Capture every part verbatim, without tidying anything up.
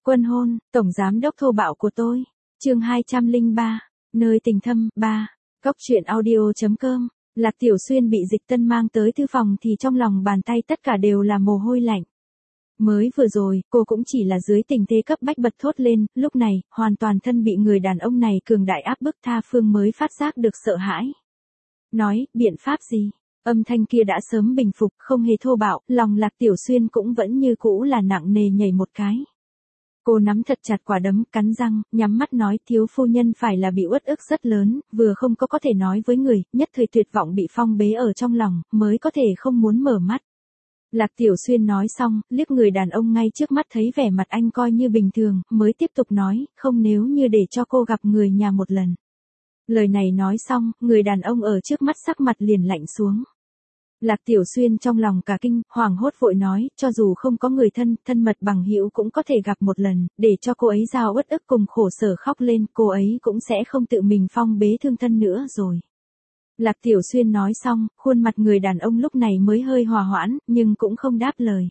Quân hôn, tổng giám đốc thô bạo của tôi. Chương hai trăm lẻ ba, nơi tình thâm. Ba. Cóc truyện audio.com. Lạc Tiểu Xuyên bị Dịch Tân mang tới thư phòng thì trong lòng bàn tay tất cả đều là mồ hôi lạnh. Mới vừa rồi, cô cũng chỉ là dưới tình thế cấp bách bật thốt lên, lúc này, hoàn toàn thân bị người đàn ông này cường đại áp bức tha phương mới phát giác được sợ hãi. Nói, biện pháp gì? Âm thanh kia đã sớm bình phục, không hề thô bạo, lòng Lạc Tiểu Xuyên cũng vẫn như cũ là nặng nề nhảy một cái. Cô nắm thật chặt quả đấm, cắn răng, nhắm mắt nói thiếu phu nhân phải là bị uất ức rất lớn, vừa không có có thể nói với người, nhất thời tuyệt vọng bị phong bế ở trong lòng, mới có thể không muốn mở mắt. Lạc Tiểu Xuyên nói xong, liếc người đàn ông ngay trước mắt thấy vẻ mặt anh coi như bình thường, mới tiếp tục nói, không nếu như để cho cô gặp người nhà một lần. Lời này nói xong, người đàn ông ở trước mắt sắc mặt liền lạnh xuống. Lạc Tiểu Xuyên trong lòng cả kinh, hoảng hốt vội nói, cho dù không có người thân, thân mật bằng hữu cũng có thể gặp một lần, để cho cô ấy giao uất ức cùng khổ sở khóc lên, cô ấy cũng sẽ không tự mình phong bế thương thân nữa rồi. Lạc Tiểu Xuyên nói xong, khuôn mặt người đàn ông lúc này mới hơi hòa hoãn, nhưng cũng không đáp lời.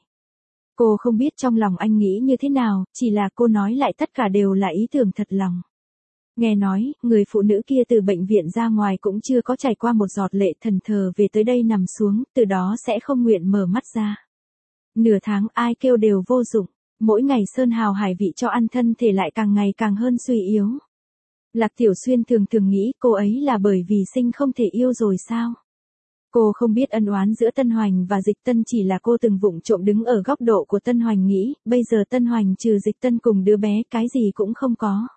Cô không biết trong lòng anh nghĩ như thế nào, chỉ là cô nói lại tất cả đều là ý tưởng thật lòng. Nghe nói, người phụ nữ kia từ bệnh viện ra ngoài cũng chưa có trải qua một giọt lệ thần thờ về tới đây nằm xuống, từ đó sẽ không nguyện mở mắt ra. Nửa tháng ai kêu đều vô dụng, mỗi ngày sơn hào hải vị cho ăn thân thể lại càng ngày càng hơn suy yếu. Lạc Tiểu Xuyên thường thường nghĩ cô ấy là bởi vì sinh không thể yêu rồi sao? Cô không biết ân oán giữa Tân Hoành và Dịch Tân, chỉ là cô từng vụng trộm đứng ở góc độ của Tân Hoành nghĩ, bây giờ Tân Hoành trừ Dịch Tân cùng đứa bé cái gì cũng không có.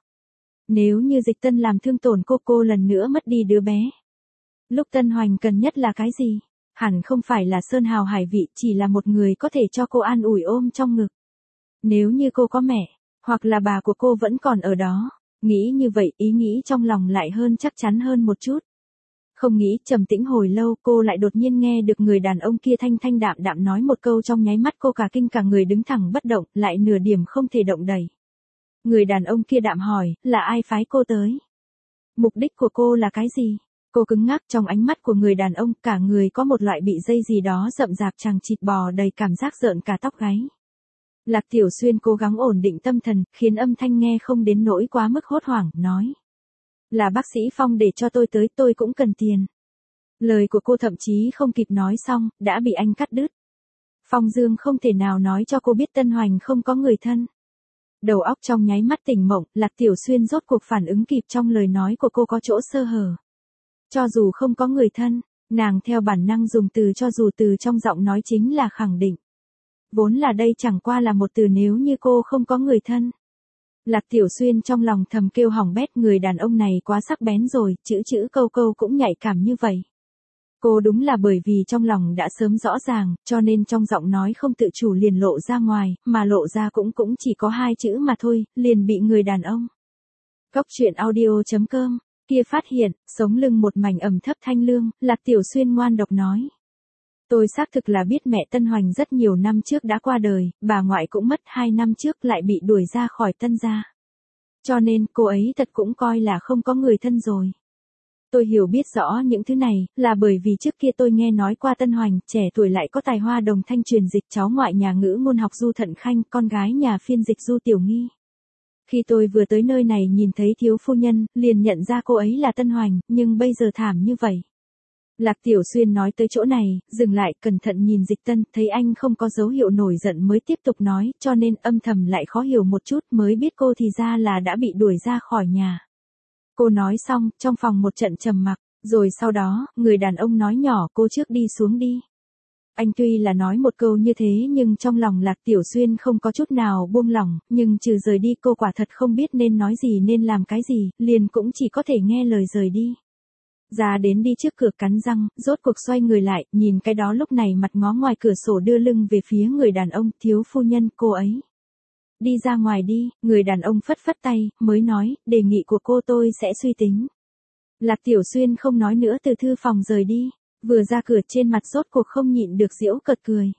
Nếu như Dịch Tân làm thương tổn cô, cô lần nữa mất đi đứa bé. Lúc Tân Hoành cần nhất là cái gì? Hẳn không phải là sơn hào hải vị, chỉ là một người có thể cho cô an ủi ôm trong ngực. Nếu như cô có mẹ, hoặc là bà của cô vẫn còn ở đó. Nghĩ như vậy, ý nghĩ trong lòng lại hơn chắc chắn hơn một chút. Không nghĩ, trầm tĩnh hồi lâu, cô lại đột nhiên nghe được người đàn ông kia thanh thanh đạm đạm nói một câu, trong nháy mắt cô cả kinh, cả người đứng thẳng bất động, lại nửa điểm không thể động đậy. Người đàn ông kia đạm hỏi, là ai phái cô tới? Mục đích của cô là cái gì? Cô cứng ngắc, trong ánh mắt của người đàn ông, cả người có một loại bị dây gì đó rậm rạp chằng chịt bò đầy, cảm giác rợn cả tóc gáy. Lạc Tiểu Xuyên cố gắng ổn định tâm thần, khiến âm thanh nghe không đến nỗi quá mức hốt hoảng, nói. Là bác sĩ Phong để cho tôi tới, tôi cũng cần tiền. Lời của cô thậm chí không kịp nói xong, đã bị anh cắt đứt. Phong Dương không thể nào nói cho cô biết Tân Hoành không có người thân. Đầu óc trong nháy mắt tỉnh mộng, Lạc Tiểu Xuyên rốt cuộc phản ứng kịp trong lời nói của cô có chỗ sơ hở. Cho dù không có người thân, nàng theo bản năng dùng từ cho dù, từ trong giọng nói chính là khẳng định. Vốn là đây chẳng qua là một từ nếu như cô không có người thân. Lạc Tiểu Xuyên trong lòng thầm kêu hỏng bét, người đàn ông này quá sắc bén rồi, chữ chữ câu câu cũng nhạy cảm như vậy. Cô đúng là bởi vì trong lòng đã sớm rõ ràng, cho nên trong giọng nói không tự chủ liền lộ ra ngoài, mà lộ ra cũng cũng chỉ có hai chữ mà thôi, liền bị người đàn ông. Cóc truyện audio.com, kia phát hiện, sống lưng một mảnh ẩm thấp thanh lương, Lạc Tiểu Xuyên ngoan độc nói. Tôi xác thực là biết mẹ Tân Hoành rất nhiều năm trước đã qua đời, bà ngoại cũng mất hai năm trước lại bị đuổi ra khỏi Tân gia. Cho nên cô ấy thật cũng coi là không có người thân rồi. Tôi hiểu biết rõ những thứ này, là bởi vì trước kia tôi nghe nói qua Tân Hoành, trẻ tuổi lại có tài hoa đồng thanh truyền dịch, cháu ngoại nhà ngữ ngôn học Du Thận Khanh, con gái nhà phiên dịch Du Tiểu Nghi. Khi tôi vừa tới nơi này nhìn thấy thiếu phu nhân, liền nhận ra cô ấy là Tân Hoành, nhưng bây giờ thảm như vậy. Lạc Tiểu Xuyên nói tới chỗ này, dừng lại, cẩn thận nhìn Dịch Tân, thấy anh không có dấu hiệu nổi giận mới tiếp tục nói, cho nên âm thầm lại khó hiểu một chút, mới biết cô thì ra là đã bị đuổi ra khỏi nhà. Cô nói xong, trong phòng một trận trầm mặc, rồi sau đó, người đàn ông nói nhỏ, cô trước đi xuống đi. Anh tuy là nói một câu như thế nhưng trong lòng Lạc Tiểu Xuyên không có chút nào buông lỏng, nhưng trừ rời đi cô quả thật không biết nên nói gì nên làm cái gì, liền cũng chỉ có thể nghe lời rời đi. Ra đến đi trước cửa cắn răng, rốt cuộc xoay người lại, nhìn cái đó lúc này mặt ngó ngoài cửa sổ đưa lưng về phía người đàn ông, thiếu phu nhân, cô ấy. Đi ra ngoài đi, người đàn ông phất phất tay, mới nói, đề nghị của cô tôi sẽ suy tính. Lạc Tiểu Xuyên không nói nữa từ thư phòng rời đi, vừa ra cửa trên mặt rốt cuộc không nhịn được giễu cợt cười.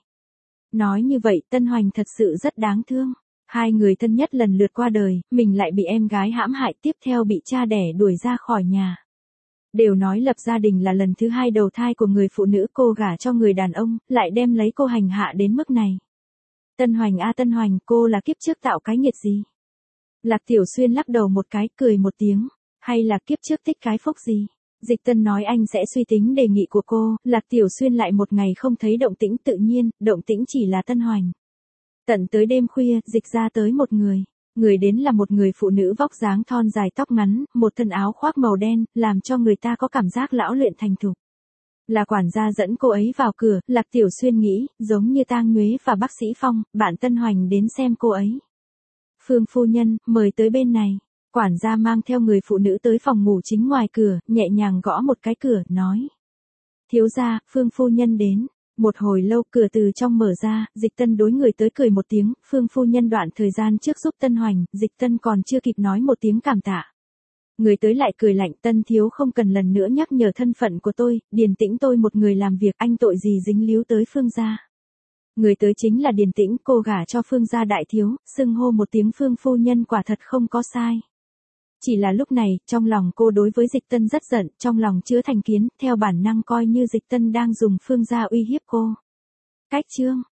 Nói như vậy Tân Hoành thật sự rất đáng thương. Hai người thân nhất lần lượt qua đời, mình lại bị em gái hãm hại, tiếp theo bị cha đẻ đuổi ra khỏi nhà. Đều nói lập gia đình là lần thứ hai đầu thai của người phụ nữ, cô gả cho người đàn ông, lại đem lấy cô hành hạ đến mức này. Tân Hoành a Tân Hoành, cô là kiếp trước tạo cái nghiệt gì? Lạc Tiểu Xuyên lắc đầu một cái, cười một tiếng. Hay là kiếp trước tích cái phúc gì? Dịch Tân nói anh sẽ suy tính đề nghị của cô. Lạc Tiểu Xuyên lại một ngày không thấy động tĩnh, tự nhiên, động tĩnh chỉ là Tân Hoành. Tận tới đêm khuya, dịch ra tới một người. Người đến là một người phụ nữ vóc dáng thon dài tóc ngắn, một thân áo khoác màu đen, làm cho người ta có cảm giác lão luyện thành thục. Là quản gia dẫn cô ấy vào cửa, Lạc Tiểu Xuyên nghĩ, giống như Tang Nhuế và bác sĩ Phong, bạn Tân Hoành đến xem cô ấy. Phương phu nhân, mời tới bên này. Quản gia mang theo người phụ nữ tới phòng ngủ chính ngoài cửa, nhẹ nhàng gõ một cái cửa, nói. Thiếu gia, Phương phu nhân đến. Một hồi lâu cửa từ trong mở ra, Dịch Tân đối người tới cười một tiếng, Phương phu nhân đoạn thời gian trước giúp Tân Hoành, Dịch Tân còn chưa kịp nói một tiếng cảm tạ. Người tới lại cười lạnh, Tân thiếu không cần lần nữa nhắc nhở thân phận của tôi, Điền Tĩnh tôi một người làm việc, anh tội gì dính líu tới Phương gia. Người tới chính là Điền Tĩnh, cô gả cho Phương gia đại thiếu, xưng hô một tiếng Phương phu nhân quả thật không có sai. Chỉ là lúc này, trong lòng cô đối với Dịch Tân rất giận, trong lòng chứa thành kiến, theo bản năng coi như Dịch Tân đang dùng Phương gia uy hiếp cô. Cách chương